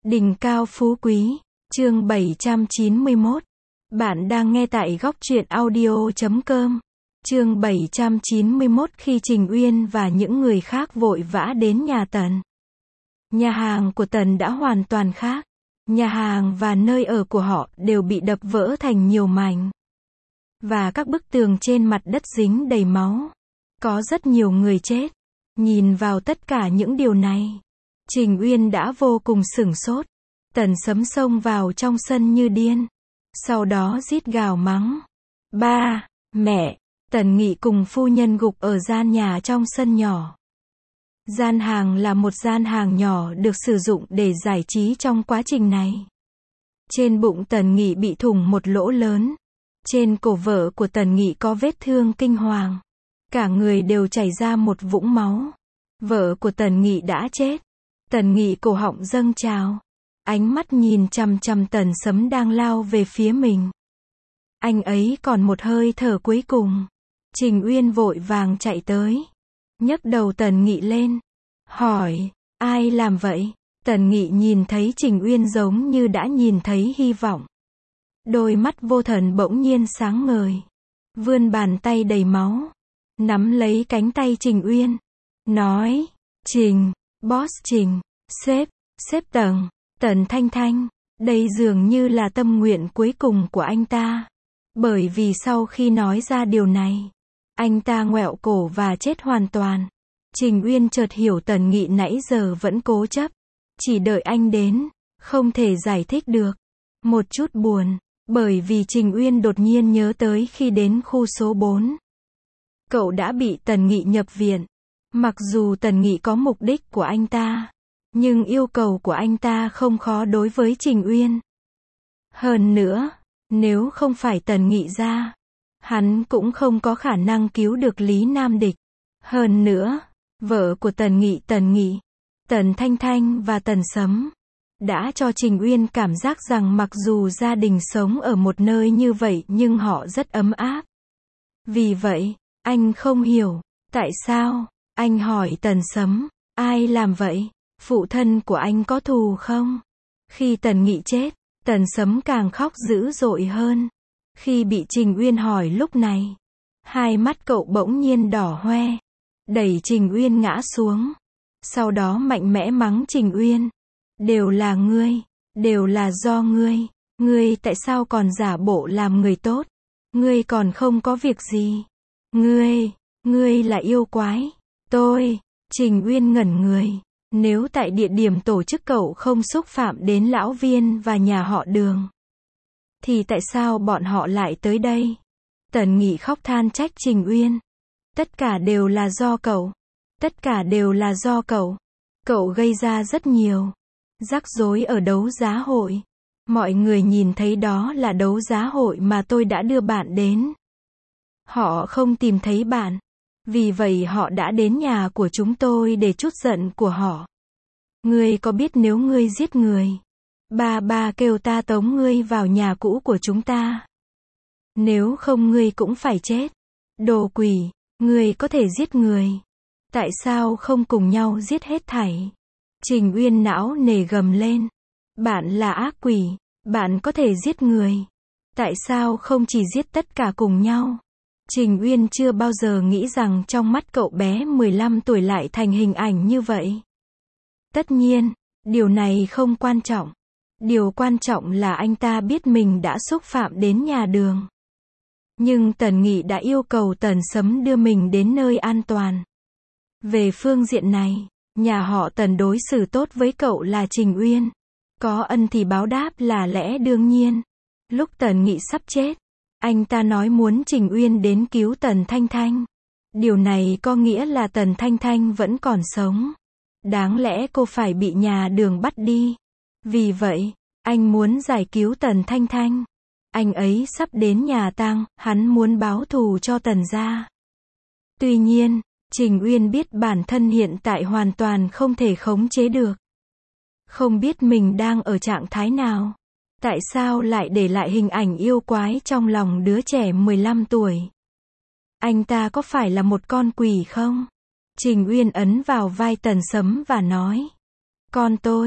Đỉnh cao phú quý, chương 791. Bạn đang nghe tại góc truyện audio.com. Chương 791. Khi Trình Uyên và những người khác vội vã đến nhà Tần. Nhà hàng của Tần đã hoàn toàn khác. Nhà hàng và nơi ở của họ đều bị đập vỡ thành nhiều mảnh. Và các bức tường trên mặt đất dính đầy máu. Có rất nhiều người chết. Nhìn vào tất cả những điều này, Trình Uyên đã vô cùng sửng sốt. Tần Sấm xông vào trong sân như điên. Sau đó rít gào mắng. Ba, mẹ, Tần Nghị cùng phu nhân gục ở gian nhà trong sân nhỏ. Gian hàng là một gian hàng nhỏ được sử dụng để giải trí trong quá trình này. Trên bụng Tần Nghị bị thủng một lỗ lớn. Trên cổ vợ của Tần Nghị có vết thương kinh hoàng. Cả người đều chảy ra một vũng máu. Vợ của Tần Nghị đã chết. Tần Nghị cổ họng dâng trào. Ánh mắt nhìn chằm chằm Tần Sấm đang lao về phía mình. Anh ấy còn một hơi thở cuối cùng. Trình Uyên vội vàng chạy tới. Nhấc đầu Tần Nghị lên. Hỏi, ai làm vậy? Tần Nghị nhìn thấy Trình Uyên giống như đã nhìn thấy hy vọng. Đôi mắt vô thần bỗng nhiên sáng ngời. Vươn bàn tay đầy máu. Nắm lấy cánh tay Trình Uyên. Nói, Trình, boss Trình, sếp Tần, Tần Thanh Thanh, đây dường như là tâm nguyện cuối cùng của anh ta. Bởi vì sau khi nói ra điều này, anh ta ngoẹo cổ và chết hoàn toàn. Trình Uyên chợt hiểu Tần Nghị nãy giờ vẫn cố chấp. Chỉ đợi anh đến, không thể giải thích được. Một chút buồn, bởi vì Trình Uyên đột nhiên nhớ tới khi đến khu số 4. Cậu đã bị Tần Nghị nhập viện. Mặc dù Tần Nghị có mục đích của anh ta, nhưng yêu cầu của anh ta không khó đối với Trình Uyên. Hơn nữa, nếu không phải Tần Nghị ra, hắn cũng không có khả năng cứu được Lý Nam Địch. Hơn nữa, vợ của Tần Nghị, Tần Thanh Thanh và Tần Sấm, đã cho Trình Uyên cảm giác rằng mặc dù gia đình sống ở một nơi như vậy nhưng họ rất ấm áp. Vì vậy, anh không hiểu, tại sao? Anh hỏi Tần Sấm, ai làm vậy? Phụ thân của anh có thù không? Khi Tần Nghị chết, Tần Sấm càng khóc dữ dội hơn. Khi bị Trình Uyên hỏi lúc này, hai mắt cậu bỗng nhiên đỏ hoe, đẩy Trình Uyên ngã xuống. Sau đó mạnh mẽ mắng Trình Uyên. Đều là ngươi, đều là do ngươi. Ngươi tại sao còn giả bộ làm người tốt? Ngươi còn không có việc gì. Ngươi là yêu quái. Trình Uyên ngẩn người. Nếu tại địa điểm tổ chức cậu không xúc phạm đến lão Viên và nhà họ Đường, thì tại sao bọn họ lại tới đây? Tần Nghị khóc than trách Trình Uyên. Tất cả đều là do cậu. Tất cả đều là do cậu. Cậu gây ra rất nhiều rắc rối ở đấu giá hội. Mọi người nhìn thấy đó là đấu giá hội mà tôi đã đưa bạn đến. Họ không tìm thấy bạn. Vì vậy họ đã đến nhà của chúng tôi để trút giận của họ. Ngươi có biết nếu ngươi giết người, ba kêu ta tống ngươi vào nhà cũ của chúng ta. Nếu không ngươi cũng phải chết. Đồ quỷ, ngươi có thể giết người. Tại sao không cùng nhau giết hết thảy? Trình Uyên não nề gầm lên. Bạn là ác quỷ, bạn có thể giết người. Tại sao không chỉ giết tất cả cùng nhau? Trình Uyên chưa bao giờ nghĩ rằng trong mắt cậu bé 15 tuổi lại thành hình ảnh như vậy. Tất nhiên, điều này không quan trọng. Điều quan trọng là anh ta biết mình đã xúc phạm đến nhà Đường. Nhưng Tần Nghị đã yêu cầu Tần Sấm đưa mình đến nơi an toàn. Về phương diện này, nhà họ Tần đối xử tốt với cậu là Trình Uyên. Có ân thì báo đáp là lẽ đương nhiên. Lúc Tần Nghị sắp chết, anh ta nói muốn Trình Uyên đến cứu Tần Thanh Thanh. Điều này có nghĩa là Tần Thanh Thanh vẫn còn sống. Đáng lẽ cô phải bị nhà Đường bắt đi. Vì vậy, anh muốn giải cứu Tần Thanh Thanh. Anh ấy sắp đến nhà tang, hắn muốn báo thù cho Tần gia. Tuy nhiên, Trình Uyên biết bản thân hiện tại hoàn toàn không thể khống chế được. Không biết mình đang ở trạng thái nào. Tại sao lại để lại hình ảnh yêu quái trong lòng đứa trẻ 15 tuổi? Anh ta có phải là một con quỷ không? Trình Uyên ấn vào vai Tần Sấm và nói. Con tôi,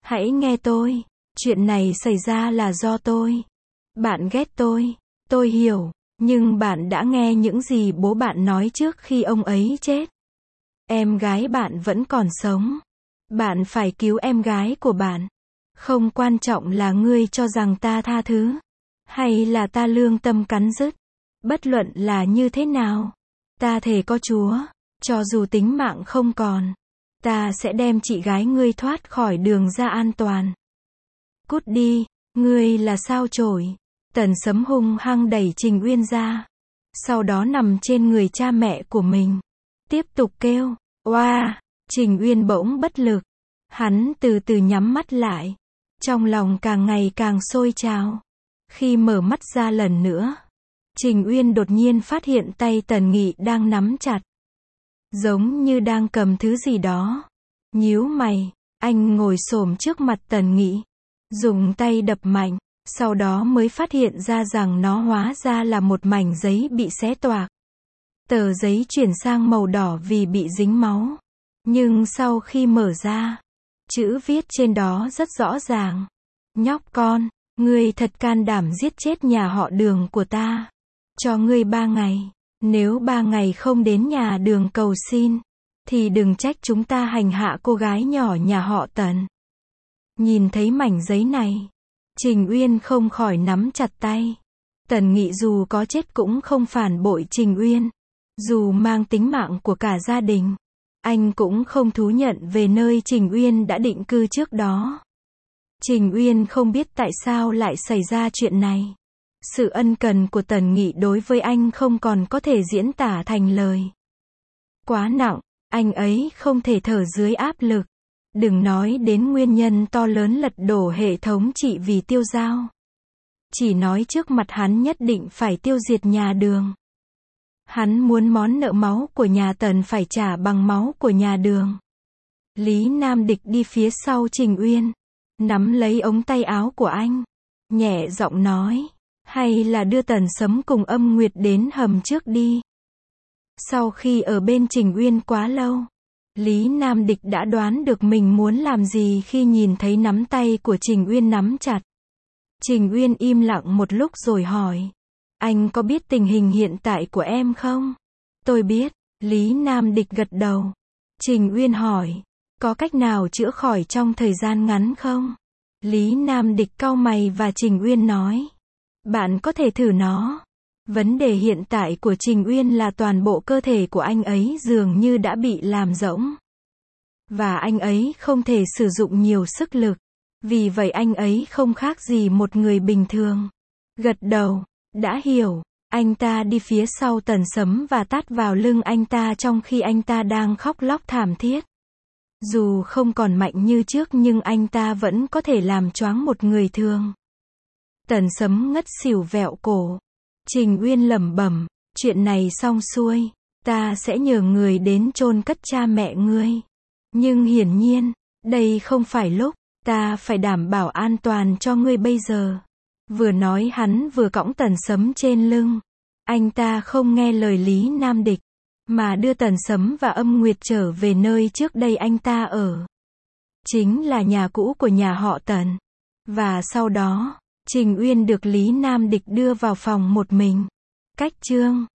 Hãy nghe tôi. Chuyện này xảy ra là do tôi. Bạn ghét tôi hiểu. Nhưng bạn đã nghe những gì bố bạn nói trước khi ông ấy chết. Em gái bạn vẫn còn sống. Bạn phải cứu em gái của bạn. Không quan trọng là ngươi cho rằng ta tha thứ. Hay là ta lương tâm cắn rứt. Bất luận là như thế nào. Ta thề có Chúa. Cho dù tính mạng không còn. Ta sẽ đem chị gái ngươi thoát khỏi đường ra an toàn. Cút đi. Ngươi là sao chổi. Tần Sấm hung hăng đẩy Trình Uyên ra. Sau đó nằm trên người cha mẹ của mình. Tiếp tục kêu. Oa. Trình Uyên bỗng bất lực. Hắn từ từ nhắm mắt lại. Trong lòng càng ngày càng sôi trào. Khi mở mắt ra lần nữa, Trình Uyên đột nhiên phát hiện tay Tần Nghị đang nắm chặt. Giống như đang cầm thứ gì đó. Nhíu mày, anh ngồi xổm trước mặt Tần Nghị. Dùng tay đập mạnh. Sau đó mới phát hiện ra rằng nó hóa ra là một mảnh giấy bị xé toạc. Tờ giấy chuyển sang màu đỏ vì bị dính máu. Nhưng sau khi mở ra, chữ viết trên đó rất rõ ràng. Nhóc con, ngươi thật can đảm giết chết nhà họ Đường của ta. Cho ngươi 3 ngày. Nếu 3 ngày không đến nhà Đường cầu xin, thì đừng trách chúng ta hành hạ cô gái nhỏ nhà họ Tần. Nhìn thấy mảnh giấy này, Trình Uyên không khỏi nắm chặt tay. Tần Nghị dù có chết cũng không phản bội Trình Uyên. Dù mang tính mạng của cả gia đình, anh cũng không thú nhận về nơi Trình Uyên đã định cư trước đó. Trình Uyên không biết tại sao lại xảy ra chuyện này. Sự ân cần của Tần Nghị đối với anh không còn có thể diễn tả thành lời. Quá nặng, anh ấy không thể thở dưới áp lực. Đừng nói đến nguyên nhân to lớn lật đổ hệ thống chỉ vì tiêu dao. Chỉ nói trước mặt hắn nhất định phải tiêu diệt nhà Đường. Hắn muốn món nợ máu của nhà Tần phải trả bằng máu của nhà Đường. Lý Nam Địch đi phía sau Trình Uyên, nắm lấy ống tay áo của anh, nhẹ giọng nói, hay là đưa Tần Sấm cùng Âm Nguyệt đến hầm trước đi. Sau khi ở bên Trình Uyên quá lâu, Lý Nam Địch đã đoán được mình muốn làm gì khi nhìn thấy nắm tay của Trình Uyên nắm chặt. Trình Uyên im lặng một lúc rồi hỏi, anh có biết tình hình hiện tại của em không? Tôi biết. Lý Nam Địch gật đầu. Trình Uyên hỏi, có cách nào chữa khỏi trong thời gian ngắn không? Lý Nam Địch cau mày và Trình Uyên nói, bạn có thể thử nó. Vấn đề hiện tại của Trình Uyên là toàn bộ cơ thể của anh ấy dường như đã bị làm rỗng. Và anh ấy không thể sử dụng nhiều sức lực. Vì vậy anh ấy không khác gì một người bình thường. Gật đầu, đã hiểu. Anh ta đi phía sau Tần Sấm và tát vào lưng anh ta trong khi anh ta đang khóc lóc thảm thiết. Dù không còn mạnh như trước nhưng anh ta vẫn có thể làm choáng một người thường. Tần Sấm ngất xỉu vẹo cổ. Trình Uyên lẩm bẩm, chuyện này xong xuôi, ta sẽ nhờ người đến chôn cất cha mẹ ngươi. Nhưng hiển nhiên, đây không phải lúc, ta phải đảm bảo an toàn cho ngươi bây giờ. Vừa nói hắn vừa cõng Tần Sấm trên lưng. Anh ta không nghe lời Lý Nam Địch, mà đưa Tần Sấm và Âm Nguyệt trở về nơi trước đây anh ta ở. Chính là nhà cũ của nhà họ Tần. Và sau đó, Trình Uyên được Lý Nam Địch đưa vào phòng một mình. Cách chương